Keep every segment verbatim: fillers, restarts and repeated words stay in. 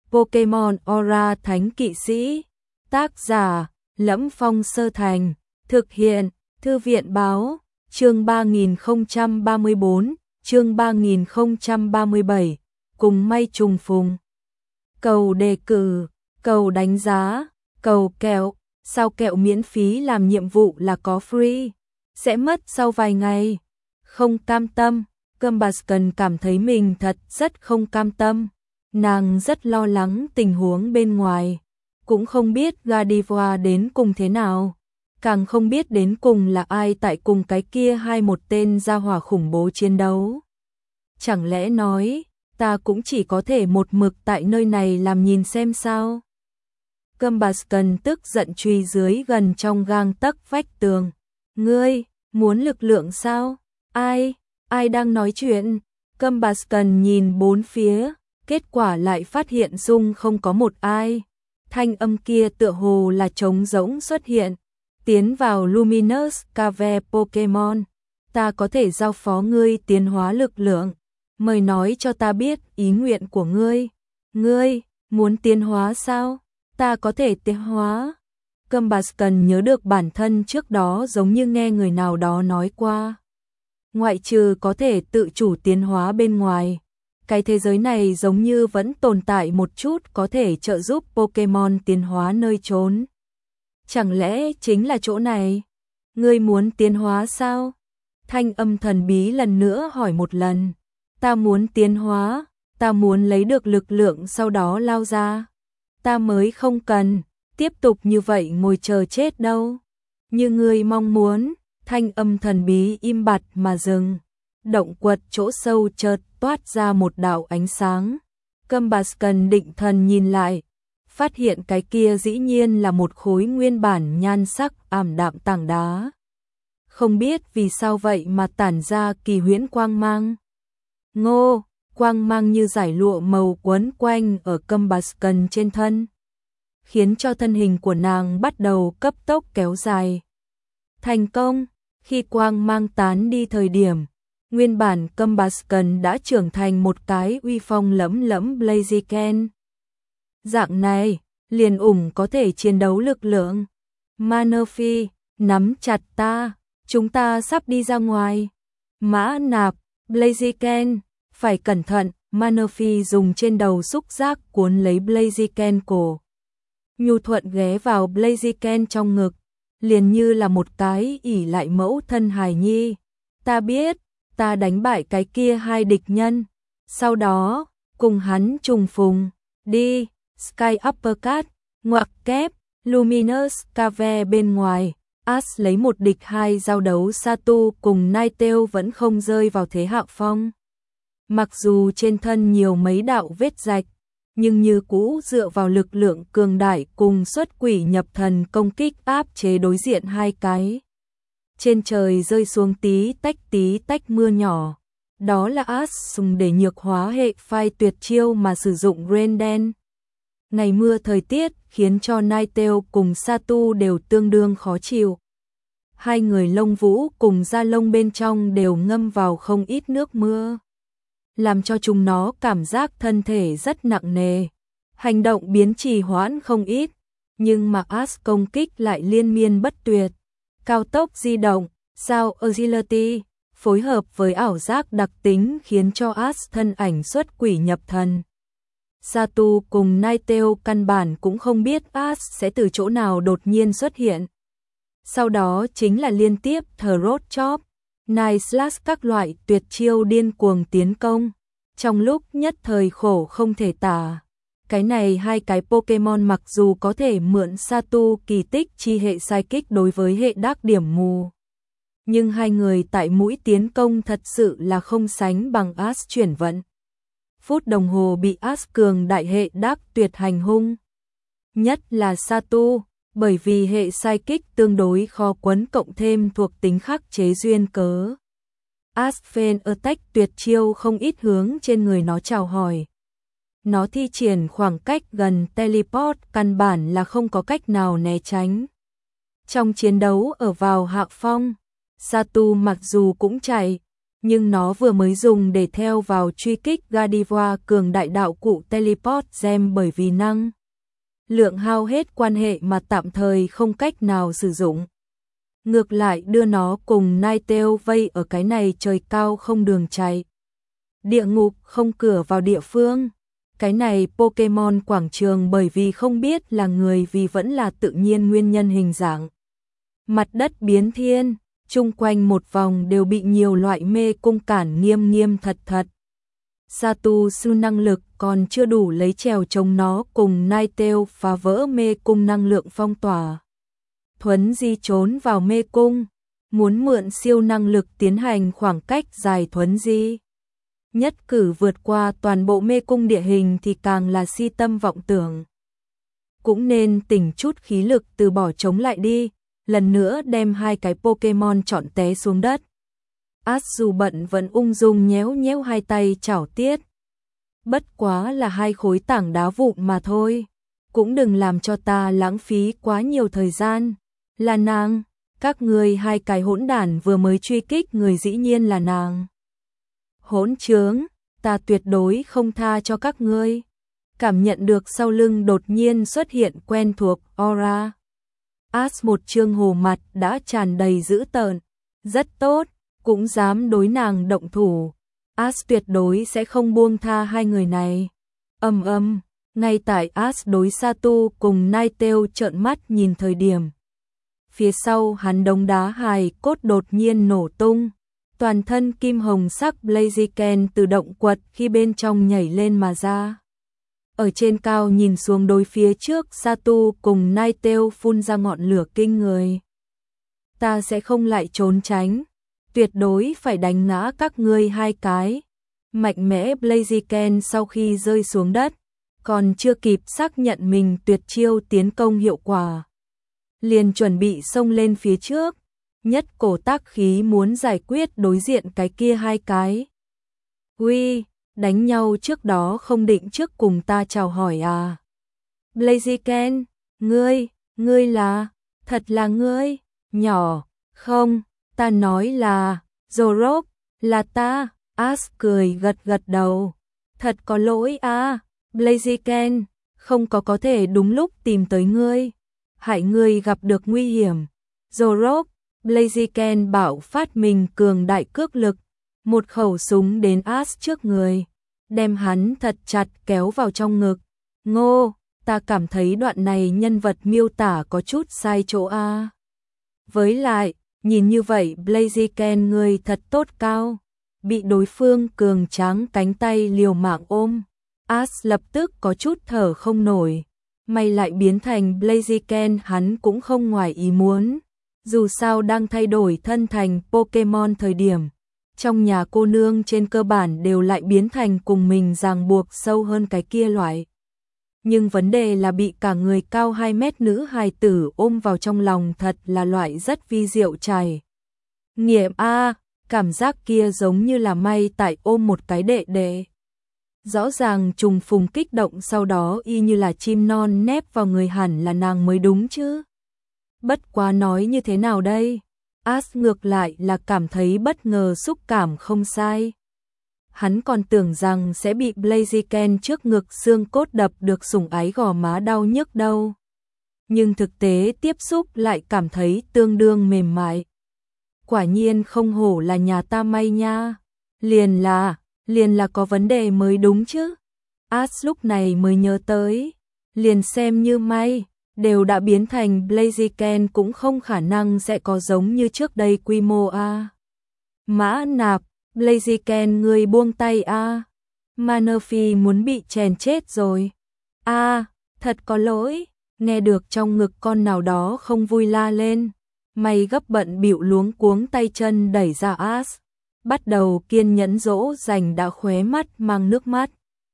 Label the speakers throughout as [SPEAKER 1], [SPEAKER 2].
[SPEAKER 1] Pokemon Aura Thánh Kỵ Sĩ. Tác giả: Lẫm Phong Sơ Thành. Thực hiện: Thư viện báo. Chương ba nghìn không trăm ba mươi bốn, chương ba nghìn không trăm ba mươi bảy. Cùng may trùng phùng. Cầu đề cử, cầu đánh giá, cầu kẹo. Sao kẹo miễn phí làm nhiệm vụ là có free? Sẽ mất sau vài ngày. Không cam tâm. Combusken cảm thấy mình thật rất không cam tâm. Nàng rất lo lắng tình huống bên ngoài. Cũng không biết Gardevoir đến cùng thế nào. Càng không biết đến cùng là ai tại cùng cái kia hai một tên gia hỏa khủng bố chiến đấu. Chẳng lẽ nói, ta cũng chỉ có thể một mực tại nơi này làm nhìn xem sao? Combusken tức giận truy dưới gần trong gang tấc vách tường. Ngươi, muốn lực lượng sao? Ai? Ai đang nói chuyện? Combusken nhìn bốn phía, kết quả lại phát hiện dung không có một ai. Thanh âm kia tựa hồ là trống rỗng xuất hiện. Tiến vào Luminous Cave Pokemon. Ta có thể giao phó ngươi tiến hóa lực lượng. Mời nói cho ta biết ý nguyện của ngươi. Ngươi, muốn tiến hóa sao? Ta có thể tiến hóa. Combusken nhớ được bản thân trước đó giống như nghe người nào đó nói qua. Ngoại trừ có thể tự chủ tiến hóa bên ngoài, cái thế giới này giống như vẫn tồn tại một chút có thể trợ giúp Pokemon tiến hóa nơi trốn. Chẳng lẽ chính là chỗ này? Ngươi muốn tiến hóa sao? Thanh âm thần bí lần nữa hỏi một lần. Ta muốn tiến hóa, ta muốn lấy được lực lượng sau đó lao ra. Ta mới không cần tiếp tục như vậy ngồi chờ chết đâu. Như ngươi mong muốn. Thanh âm thần bí im bặt mà dừng. Động quật chỗ sâu chợt toát ra một đạo ánh sáng. Combusken định thần nhìn lại, phát hiện cái kia dĩ nhiên là một khối nguyên bản nhan sắc ảm đạm tảng đá. Không biết vì sao vậy mà tản ra kỳ huyễn quang mang. Ngô, quang mang như giải lụa màu quấn quanh ở Combusken trên thân, khiến cho thân hình của nàng bắt đầu cấp tốc kéo dài. Thành công. Khi quang mang tán đi thời điểm, nguyên bản Combusken đã trưởng thành một cái uy phong lẫm lẫm Blaziken. Dạng này, liền ủng có thể chiến đấu lực lượng. Manaphy, nắm chặt ta, chúng ta sắp đi ra ngoài. Mã nạp, Blaziken, phải cẩn thận. Manaphy dùng trên đầu xúc giác cuốn lấy Blaziken cổ. Nhu thuận ghé vào Blaziken trong ngực, liền như là một cái ỉ lại mẫu thân hài nhi. Ta biết, ta đánh bại cái kia hai địch nhân. Sau đó, cùng hắn trùng phùng. Đi, Sky Uppercut, ngoặc kép, Luminous Cave bên ngoài. Ash lấy một địch hai giao đấu Satu cùng Ninetale vẫn không rơi vào thế hạ phong. Mặc dù trên thân nhiều mấy đạo vết rạch, nhưng như cũ dựa vào lực lượng cường đại cùng xuất quỷ nhập thần công kích áp chế đối diện hai cái. Trên trời rơi xuống tí tách tí tách mưa nhỏ. Đó là Ash dùng để nhược hóa hệ phai tuyệt chiêu mà sử dụng Rain đen. Ngày mưa thời tiết khiến cho Ninetale cùng Satu đều tương đương khó chịu. Hai người lông vũ cùng da lông bên trong đều ngâm vào không ít nước mưa, làm cho chúng nó cảm giác thân thể rất nặng nề. Hành động biến trì hoãn không ít, nhưng mà Ash công kích lại liên miên bất tuyệt. Cao tốc di động, sao agility, phối hợp với ảo giác đặc tính khiến cho Ash thân ảnh xuất quỷ nhập thần. Satu cùng Ninetale căn bản cũng không biết Ash sẽ từ chỗ nào đột nhiên xuất hiện. Sau đó chính là liên tiếp Throat Chop, Night Slash các loại tuyệt chiêu điên cuồng tiến công. Trong lúc nhất thời khổ không thể tả. Cái này hai cái Pokemon mặc dù có thể mượn Satu kỳ tích chi hệ Psychic đối với hệ đắc điểm mù, nhưng hai người tại mũi tiến công thật sự là không sánh bằng Ash chuyển vận. Phút đồng hồ bị Ash cường đại hệ đắc tuyệt hành hung. Nhất là Satu, bởi vì hệ Psychic tương đối khó quấn cộng thêm thuộc tính khắc chế duyên cớ. Ash Fan Attack tuyệt chiêu không ít hướng trên người nó chào hỏi. Nó thi triển khoảng cách gần teleport căn bản là không có cách nào né tránh. Trong chiến đấu ở vào hạ phong, Satu mặc dù cũng chạy, Nhưng nó vừa mới dùng để theo vào truy kích Gardevoir cường đại đạo cụ Teleport Gem bởi vì năng lượng hao hết quan hệ mà tạm thời không cách nào sử dụng. Ngược lại đưa nó cùng Ninetale vây ở cái này trời cao không đường chạy. Địa ngục không cửa vào địa phương. Cái này Pokemon quảng trường bởi vì không biết là người vì vẫn là tự nhiên nguyên nhân hình dạng. Mặt đất biến thiên, chung quanh một vòng đều bị nhiều loại mê cung cản nghiêm nghiêm thật thật. Satu sư năng lực còn chưa đủ lấy trèo chống nó cùng Ninetale phá vỡ mê cung năng lượng phong tỏa. Thuấn di trốn vào mê cung, muốn mượn siêu năng lực tiến hành khoảng cách dài thuấn di. Nhất cử vượt qua toàn bộ mê cung địa hình thì càng là si tâm vọng tưởng. Cũng nên tỉnh chút khí lực từ bỏ chống lại đi, lần nữa đem hai cái Pokemon trọn té xuống đất. Ash dù bận vẫn ung dung nhéo nhéo hai tay chảo tiết. Bất quá là hai khối tảng đá vụn mà thôi, cũng đừng làm cho ta lãng phí quá nhiều thời gian. Là nàng, các ngươi hai cái hỗn đản vừa mới truy kích người dĩ nhiên là nàng. Hỗn trướng, ta tuyệt đối không tha cho các ngươi. Cảm nhận được sau lưng đột nhiên xuất hiện quen thuộc aura. Ash một trương hồ mặt đã tràn đầy dữ tợn, rất tốt, cũng dám đối nàng động thủ. Ash tuyệt đối sẽ không buông tha hai người này. Ầm ầm, ngay tại Ash đối Satu cùng Ninetale trợn mắt nhìn thời điểm. Phía sau hắn đống đá hài cốt đột nhiên nổ tung. Toàn thân kim hồng sắc Blaziken tự động quật khi bên trong nhảy lên mà ra. Ở trên cao nhìn xuống đối phía trước Satu cùng Ninetale phun ra ngọn lửa kinh người. Ta sẽ không lại trốn tránh, tuyệt đối phải đánh ngã các ngươi hai cái. Mạnh mẽ Blaziken sau khi rơi xuống đất, còn chưa kịp xác nhận mình tuyệt chiêu tiến công hiệu quả. Liền chuẩn bị xông lên phía trước, nhất cổ tác khí muốn giải quyết đối diện cái kia hai cái. Uy, đánh nhau trước đó không định trước cùng ta chào hỏi à? Blaziken, ngươi, ngươi là, thật là ngươi, nhỏ, không, ta nói là, Zorok, là ta, Ash cười gật gật đầu. Thật có lỗi à, Blaziken, không có có thể đúng lúc tìm tới ngươi, hại ngươi gặp được nguy hiểm. Zorok, Blaziken bảo phát mình cường đại cước lực, một khẩu súng đến Ash trước người, đem hắn thật chặt kéo vào trong ngực. Ngô, ta cảm thấy đoạn này nhân vật miêu tả có chút sai chỗ a. À. Với lại, nhìn như vậy Blaziken người thật tốt cao, bị đối phương cường tráng cánh tay liều mạng ôm. Ash lập tức có chút thở không nổi, may lại biến thành Blaziken hắn cũng không ngoài ý muốn. Dù sao đang thay đổi thân thành Pokemon thời điểm, trong nhà cô nương trên cơ bản đều lại biến thành cùng mình ràng buộc sâu hơn cái kia loại. Nhưng vấn đề là bị cả người cao hai mét nữ hài tử ôm vào trong lòng thật là loại rất vi diệu trải. Nghiệm a, cảm giác kia giống như là may tại ôm một cái đệ đệ. Rõ ràng trùng phùng kích động sau đó y như là chim non nép vào người hẳn là nàng mới đúng chứ. Bất quá nói như thế nào đây? Ash ngược lại là cảm thấy bất ngờ xúc cảm không sai. Hắn còn tưởng rằng sẽ bị Blaziken trước ngực xương cốt đập được sủng ái gò má đau nhức đâu. Nhưng thực tế tiếp xúc lại cảm thấy tương đương mềm mại. Quả nhiên không hổ là nhà ta may nha. Liền là, liền là có vấn đề mới đúng chứ. Ash lúc này mới nhớ tới. Liền xem như may, đều đã biến thành Blaziken cũng không khả năng sẽ có giống như trước đây quy mô a. Mã nạp, Blaziken người buông tay a. Manaphy muốn bị chèn chết rồi. A, thật có lỗi, nghe được trong ngực con nào đó không vui la lên. Mày gấp bận bịu luống cuống tay chân đẩy ra Ash, bắt đầu kiên nhẫn dỗ dành đã khóe mắt mang nước mắt.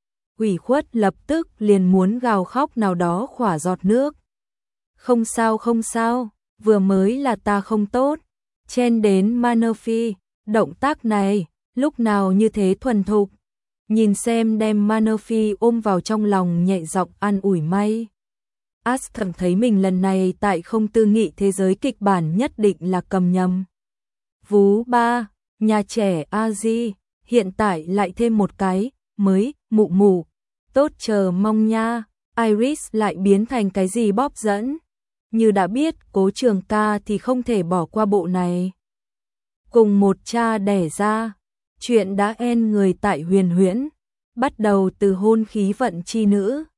[SPEAKER 1] Ủy khuất lập tức liền muốn gào khóc nào đó khỏa giọt nước. Không sao không sao, vừa mới là ta không tốt. Chen đến Manaphy, động tác này, lúc nào như thế thuần thục. Nhìn xem đem Manaphy ôm vào trong lòng nhẹ giọng an ủi may. Ash thầm thấy mình lần này tại không tư nghị thế giới kịch bản nhất định là cầm nhầm. Vú ba, Nhà trẻ a di, hiện tại lại thêm một cái, mới, mụ mụ, tốt chờ mong nha. Iris lại biến thành cái gì bóp dẫn. Như đã biết Cố Trường Ca thì không thể bỏ qua bộ này. Cùng một cha đẻ ra, chuyện đã en người tại Huyền Huyễn, bắt đầu từ hôn khí vận chi nữ.